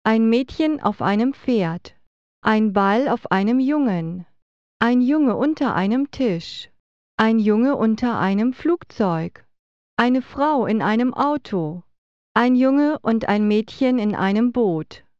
ein Mädchen auf einem Pferd, ein Ball auf einem Jungen, ein Junge unter einem Tisch, ein Junge unter einem Flugzeug, eine Frau in einem Auto, ein Junge und ein Mädchen in einem Boot.